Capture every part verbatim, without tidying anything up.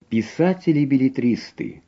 Писатели-беллетристы.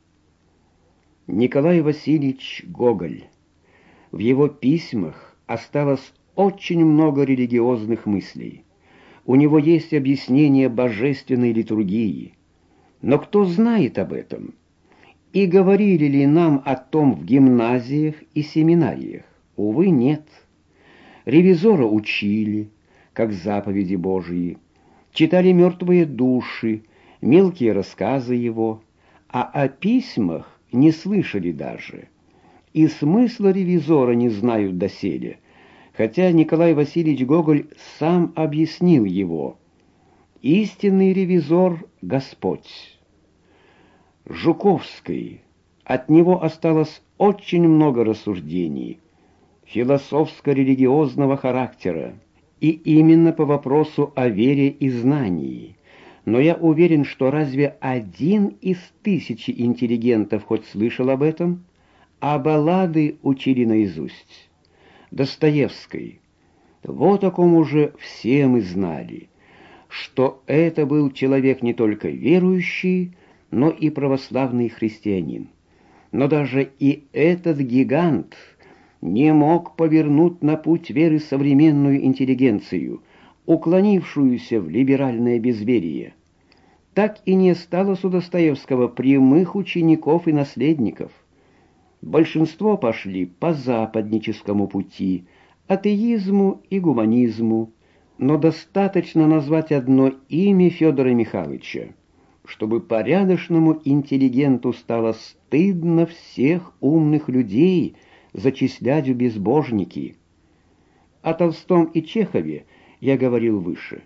Николай Васильевич Гоголь. В его письмах осталось очень много религиозных мыслей. У него есть объяснение божественной литургии. Но кто знает об этом? И говорили ли нам о том в гимназиях и семинариях? Увы, нет. Ревизора учили, как заповеди Божьи, читали мертвые души, мелкие рассказы его, а о письмах не слышали даже. И смысла ревизора не знают доселе, хотя Николай Васильевич Гоголь сам объяснил его. Истинный ревизор — Господь. Жуковский. От него осталось очень много рассуждений, философско-религиозного характера, и именно по вопросу о вере и знании. Но я уверен, что разве один из тысячи интеллигентов хоть слышал об этом? А баллады учили наизусть. Достоевский. Вот о ком уже все мы знали, что это был человек не только верующий, но и православный христианин. Но даже и этот гигант не мог повернуть на путь веры современную интеллигенцию, уклонившуюся в либеральное безверие. Так и не осталось у Достоевского прямых учеников и наследников. Большинство пошли по западническому пути, атеизму и гуманизму, но достаточно назвать одно имя Федора Михайловича, чтобы порядочному интеллигенту стало стыдно всех умных людей зачислять в безбожники. О Толстом и Чехове я говорил выше.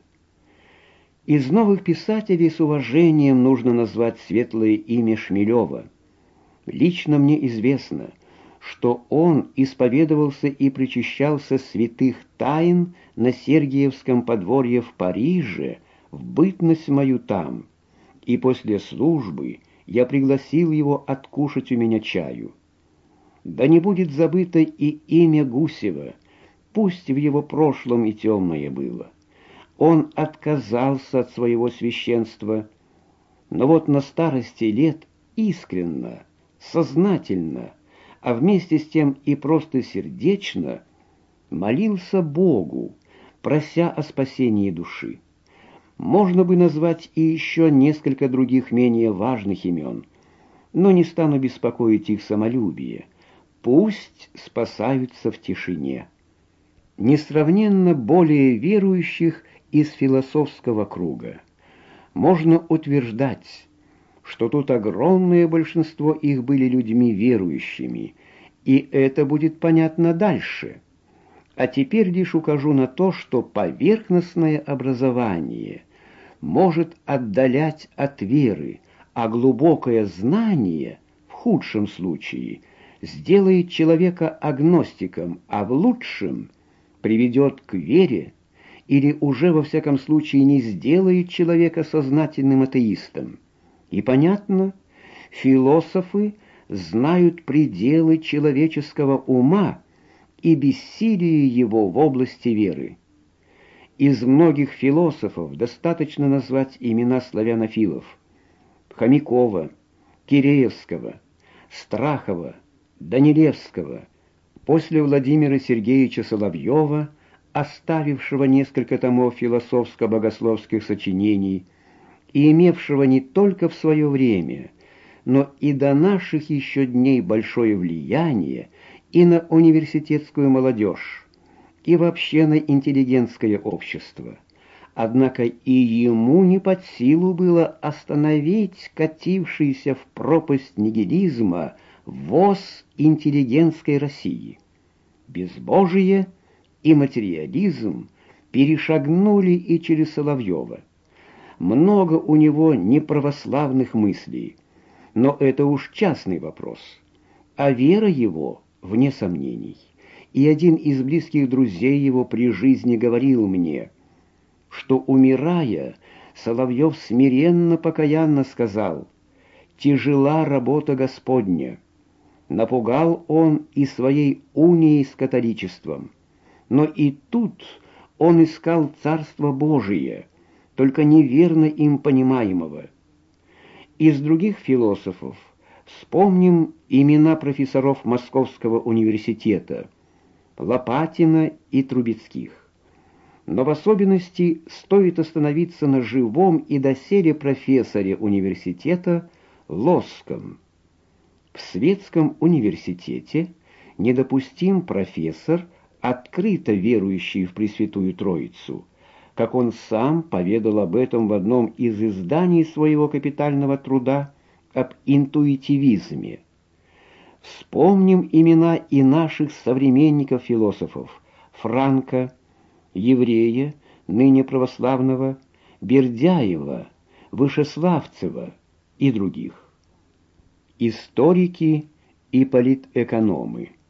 Из новых писателей с уважением нужно назвать светлое имя Шмелева. Лично мне известно, что он исповедовался и причащался святых тайн на Сергиевском подворье в Париже в бытность мою там, и после службы я пригласил его откушать у меня чаю. Да не будет забыто и имя Гусева, пусть в его прошлом и темное было. Он отказался от своего священства, но вот на старости лет искренно, сознательно, а вместе с тем и просто сердечно молился Богу, прося о спасении души. Можно бы назвать и еще несколько других менее важных имен, но не стану беспокоить их самолюбие. Пусть спасаются в тишине. Несравненно более верующих из философского круга. Можно утверждать, что тут огромное большинство их были людьми верующими, и это будет понятно дальше. А теперь лишь укажу на то, что поверхностное образование может отдалять от веры, а глубокое знание, в худшем случае, сделает человека агностиком, а в лучшем приведет к вере или уже во всяком случае не сделает человека сознательным атеистом. И понятно, философы знают пределы человеческого ума и бессилие его в области веры. Из многих философов достаточно назвать имена славянофилов: Хомякова, Киреевского, Страхова, Данилевского, после Владимира Сергеевича Соловьева, оставившего несколько томов философско-богословских сочинений и имевшего не только в свое время, но и до наших еще дней большое влияние и на университетскую молодежь, и вообще на интеллигентское общество. Однако и ему не под силу было остановить катившийся в пропасть нигилизма воз интеллигентской России. Безбожие и материализм перешагнули и через Соловьева. Много у него неправославных мыслей, но это уж частный вопрос, а вера его вне сомнений. И один из близких друзей его при жизни говорил мне, что, умирая, Соловьев смиренно покаянно сказал: «Тяжела работа Господня». Напугал он и своей унией с католичеством, но и тут он искал Царство Божие, только неверно им понимаемого. Из других философов вспомним имена профессоров Московского университета Лопатина и Трубецких. Но в особенности стоит остановиться на живом и доселе профессоре университета Лосском. В Светском университете недопустим профессор, открыто верующий в Пресвятую Троицу, как он сам поведал об этом в одном из изданий своего капитального труда об интуитивизме. Вспомним имена и наших современников-философов Франка, Еврея, ныне православного, Бердяева, Вышеславцева и других. Историки и политэкономы.